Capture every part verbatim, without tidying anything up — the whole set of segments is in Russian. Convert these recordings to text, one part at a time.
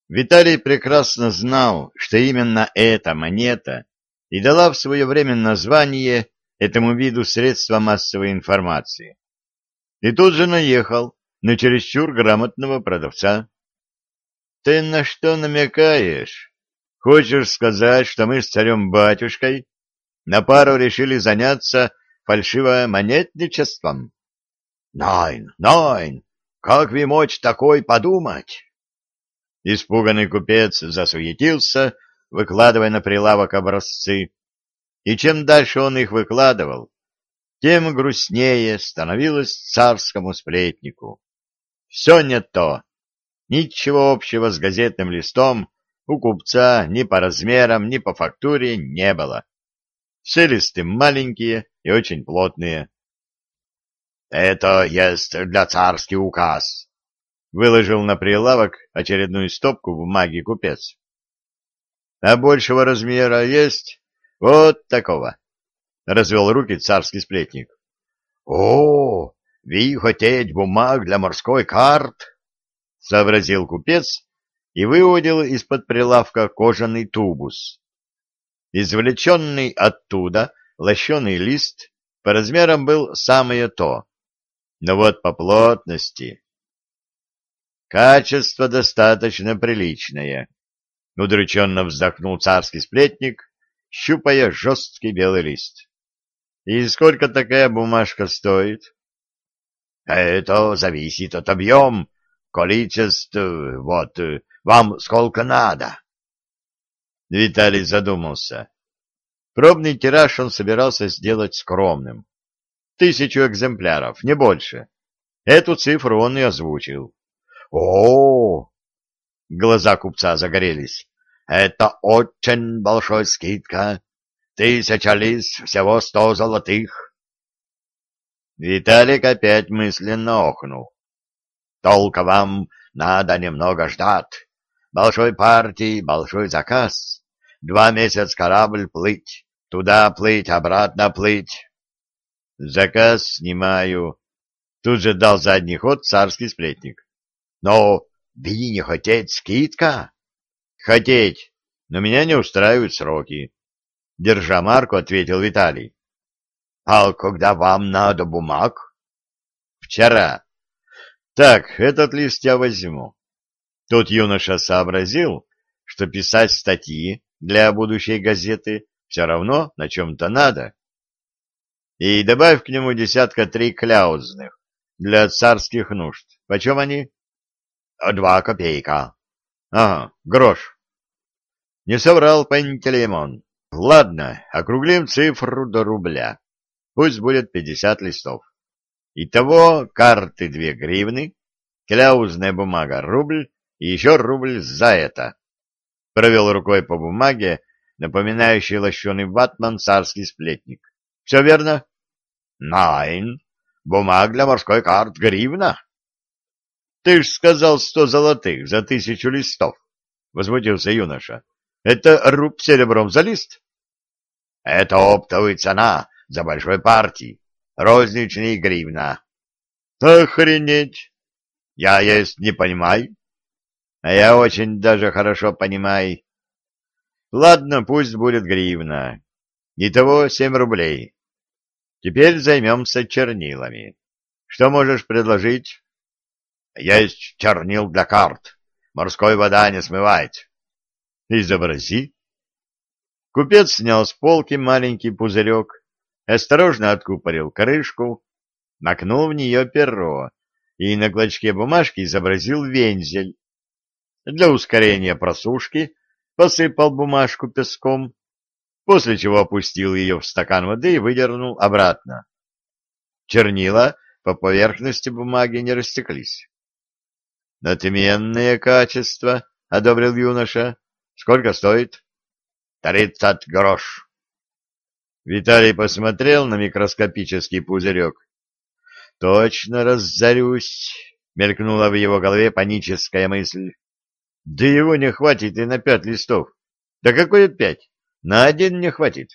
Виталий прекрасно знал, что именно эта монета и дала в свое время название этому виду средства массовой информации. И тут же наехал на чересчур грамотного продавца. «Ты на что намекаешь? Хочешь сказать, что мы с царем-батюшкой на пару решили заняться фальшивомонетничеством?» «Найн, найн! Как вы можете такой подумать?» Испуганный купец засуетился, выкладывая на прилавок образцы, и чем дальше он их выкладывал, тем грустнее становилось царскому сплетнику. Все не то. Ничего общего с газетным листом у купца ни по размерам, ни по фактуре не было. Все листы маленькие и очень плотные. «Это есть для царский указ», — выложил на прилавок очередную стопку бумаги купец. — А большего размера есть? Вот такого, — развел руки царский сплетник. — О, вы хотите бумаг для морской карт? — сообразил купец и выудил из-под прилавка кожаный тубус. Извлеченный оттуда лощеный лист по размерам был самое то, но вот по плотности... Качество достаточно приличное. Удрученно вздохнул царский сплетник, щупая жесткий белый лист. И сколько такая бумажка стоит? Это зависит от объема, количества, вот, вам сколько надо. Виталий задумался. Пробный тираж он собирался сделать скромным. Тысячу экземпляров, не больше. Эту цифру он и озвучил. О, глаза купца загорелись. Это очень большая скидка. Тысяча лис, всего сто золотых. Виталик опять мысленно охнул. Только вам надо немного ждать. Большой партии, большой заказ. Два месяца корабль плыть. Туда плыть, обратно плыть. Заказ снимаю. Тут же дал задний ход царский сплетник. Но вы не хотите скидка? Хотеть, но меня не устраивают сроки. Держа марку, ответил Виталий. А когда вам надо бумаг? Вчера. Так, этот лист я возьму. Тут юноша сообразил, что писать статьи для будущей газеты все равно на чем-то надо. И добавь к нему десятка три кляузных для царских нужд. Почем они? Два копейка. Ага, грош. Не соврал Пантелеймон. Ладно, округлим цифру до рубля. Пусть будет пятьдесят листов. Итого карты две гривны, кляузная бумага рубль и еще рубль за это. Провел рукой по бумаге, напоминающий лощеный ватман царский сплетник. Все верно? Найн. Бумаг для морской карт гривна. Ты ж сказал сто золотых за тысячу листов, — возмутился юноша. — Это рубь серебром за лист? — Это оптовая цена за большой партии, розничный гривна. — Охренеть! Я есть не понимаю. А я очень даже хорошо понимаю. Ладно, пусть будет гривна. Итого семь рублей. Теперь займемся чернилами. Что можешь предложить? Есть чернил для карт. Морской вода не смывает. Изобрази. Купец снял с полки маленький пузырек, осторожно откупорил крышку, макнул в нее перо и на клочке бумажки изобразил вензель. Для ускорения просушки посыпал бумажку песком, после чего опустил ее в стакан воды и выдернул обратно. Чернила по поверхности бумаги не растеклись. — Отменное качество, — одобрил юноша. — Сколько стоит? — Тридцать грош. Виталий посмотрел на микроскопический пузырек. — Точно разорюсь, — мелькнула в его голове паническая мысль. — Да его не хватит и на пять листов. Да какое пять? На один не хватит.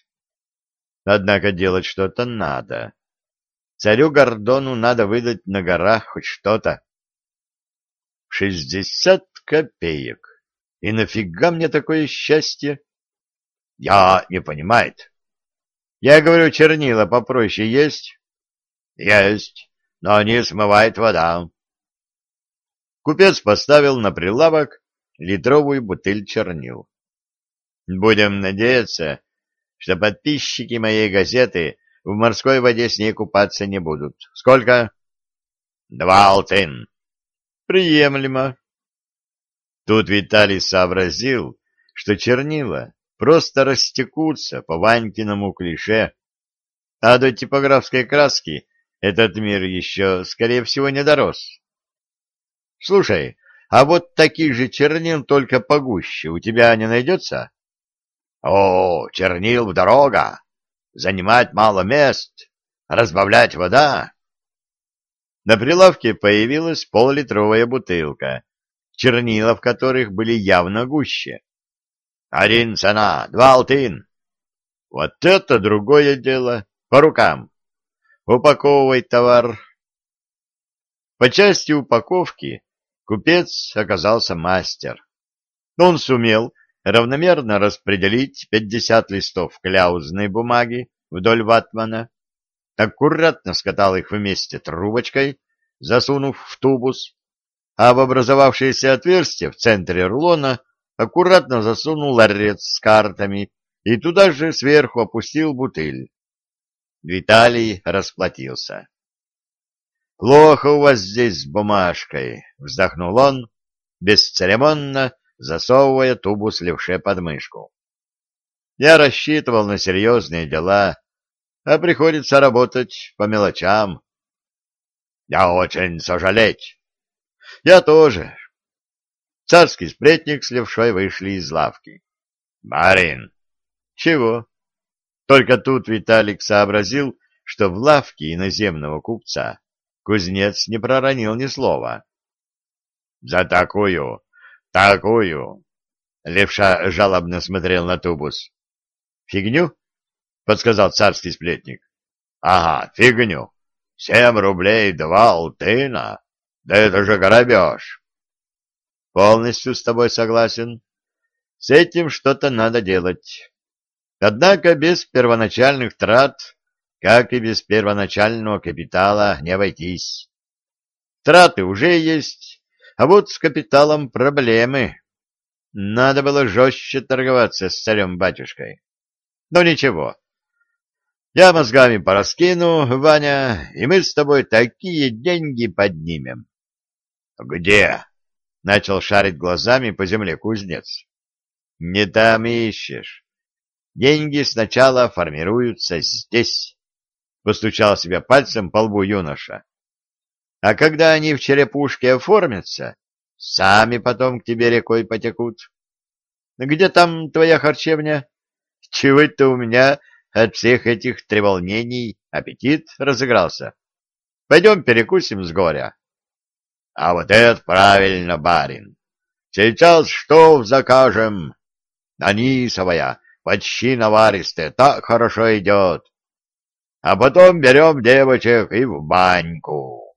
Однако делать что-то надо. Царю Гордону надо выдать на горах хоть что-то. Шестьдесят копеек. И нафига мне такое счастье? Я не понимает. Я говорю, чернила попроще есть? Есть, но не смывает вода. Купец поставил на прилавок литровую бутыль чернил. Будем надеяться, что подписчики моей газеты в морской воде с ней купаться не будут. Сколько? Два алтын. Приемлемо. Тут Виталий сообразил, что чернила просто растекутся по Ванькиному клише, а до типографской краски этот мир еще, скорее всего, не дорос. Слушай, а вот таких же чернил, только погуще, у тебя не найдется? О, чернил в дорога! Занимать мало мест, разбавлять вода. На прилавке появилась поллитровая бутылка, чернила в которых были явно гуще. Один цена, два алтын. Вот это другое дело. По рукам. Упаковывай товар. По части упаковки купец оказался мастер. Он сумел равномерно распределить пятьдесят листов кляузной бумаги вдоль ватмана, аккуратно скатал их вместе трубочкой, засунув в тубус, а в образовавшееся отверстие в центре рулона аккуратно засунул ларец с картами и туда же сверху опустил бутыль. Виталий расплатился. — Плохо у вас здесь с бумажкой, — вздохнул он, бесцеремонно засовывая тубус левше под мышку. — Я рассчитывал на серьезные дела, а приходится работать по мелочам. — Я очень сожалеть. — Я тоже. Царский сплетник с левшой вышли из лавки. — Барин! — Чего? Только тут Виталик сообразил, что в лавке иноземного купца кузнец не проронил ни слова. — За такую, такую! — левша жалобно смотрел на тубус. — Фигню? — подсказал царский сплетник. — Ага, фигню. Семь рублей два алтына. Да это же грабеж. — Полностью с тобой согласен. С этим что-то надо делать. Однако без первоначальных трат, как и без первоначального капитала, не обойтись. Траты уже есть, а вот с капиталом проблемы. Надо было жестче торговаться с царем-батюшкой. Но ничего. Я мозгами пораскину, Ваня, и мы с тобой такие деньги поднимем. — Где? — начал шарить глазами по земле кузнец. — Не там ищешь. Деньги сначала формируются здесь, — постучал себя пальцем по лбу юноша. А когда они в черепушке оформятся, сами потом к тебе рекой потекут. Где там твоя харчевня? Чего это у меня от всех этих треволнений аппетит разыгрался? Пойдем перекусим с горя. А вот это правильно, барин. Сейчас что закажем? Анисовая. Почти наваристая, так хорошо идет. А потом берем девочек и в баньку.